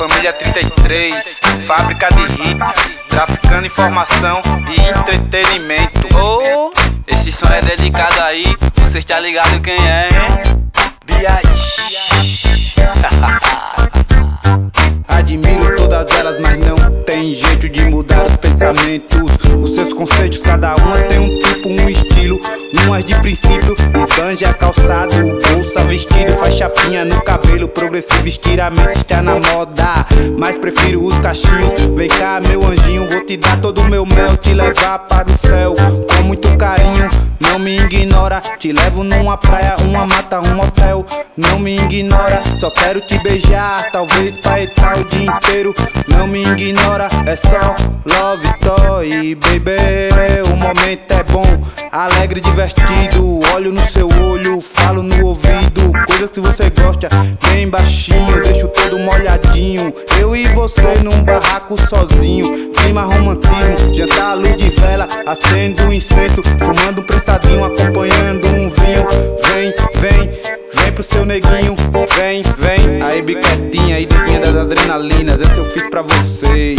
Família 33, fábrica de hits, traficando informação e entretenimento. Oh, esse som é dedicado aí, vocês tá ligado quem é, hein? Admiro todas elas, mas não tem jeito de mudar os pensamentos. Os seus conceitos, cada uma tem um tipo, um estilo. Umas de princípio, esbanja calçado, bolsa, vestido, faz chapinha no cabelo, progressivo estiramento está na moda, mas prefiro os cachinhos. Vem cá, meu anjinho, vou te dar todo o meu mel, te levar para o céu com muito carinho. Não me ignora, te levo numa praia, uma mata, um motel. Não me ignora, só quero te beijar, talvez paetar o dia inteiro. Não me ignora, é só love story, baby. O momento é bom, alegre, divertido. Olho no seu olho, falo no ouvido, coisa que você gosta, bem baixinho, deixo todo molhadinho. Eu e você num barraco sozinho, clima romantismo, jantar à luz de vela, acendo um incenso, fumando um prensadinho, acompanhando um vinho. Vem, vem, vem pro seu neguinho, vem, vem. Aí biquetinha, aí doidinha das adrenalinas, essa eu fiz pra vocês.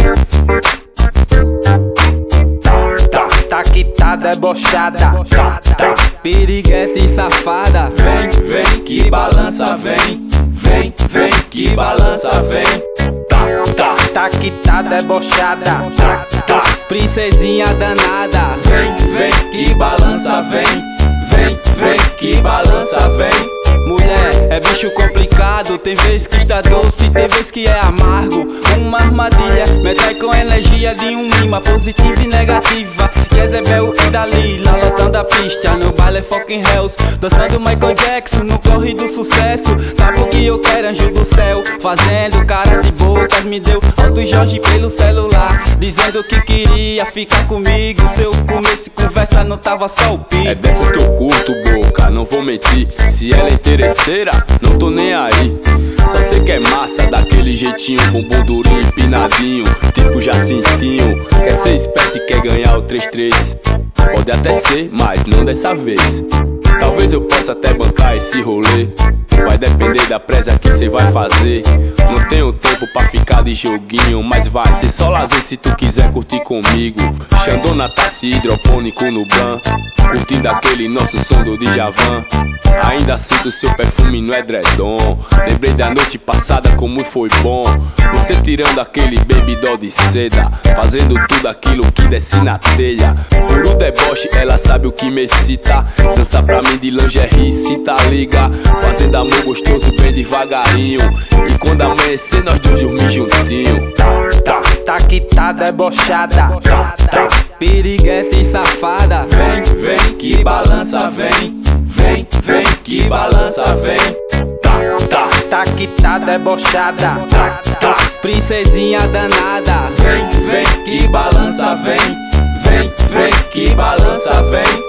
Tá que tá debochada, tá piriguete e safada. Vem, vem, que balança, vem. Vem, vem, que balança, vem. Tá que tá debochada, tá princesinha danada. Vem, vem, que balança, vem. Vem, vem, que balança, vem. Mulher, é bicho complicado, tem vez que está doce, tem vez que é amargo. Uma armadilha, me trai com energia de um imã, positiva e negativa. Jezebel e Dalila, lotando a pista, no baile fucking Hells, dançando Michael Jackson no corre do sucesso. Sabe o que eu quero, anjo do céu, fazendo caras e bocas. Me deu Alto Jorge pelo celular, dizendo que queria ficar comigo. Se eu comesse conversa, não tava só o pico. É dessas que eu curto, boca, não vou mentir. Se ela é interesseira, não tô nem aí. Só sei que é massa, daquele jeitinho, bumbum durinho, empinadinho, tipo Jacintinho. Quer ser esperto e quer ganhar o 3-3. Pode até ser, mas não dessa vez. Talvez eu possa até bancar esse rolê, vai depender da presa que cê vai fazer. Não tenho tempo pra ficar de joguinho, mas vai ser só lazer se tu quiser curtir comigo. Xandona, táxi, hidropônico no ban, curtindo aquele nosso som do Djavan. Ainda sinto seu perfume no edredom, lembrei da noite passada como foi bom. Você tirando aquele baby doll de seda, fazendo tudo aquilo que desce na telha. Por o deboche ela sabe o que me excita, dança pra mim de lingerie, cita liga, fazendo amor gostoso bem devagarinho. E quando amanhecer nós dois dormir juntinho. Tá que tá debochada, tá piriguete e safada. Vem, vem, que balança, vem. Vem, vem, que balança, vem. Tá que tá debochada, tá princesinha danada. Vem, vem, que balança, vem. Vem, vem, que balança, vem.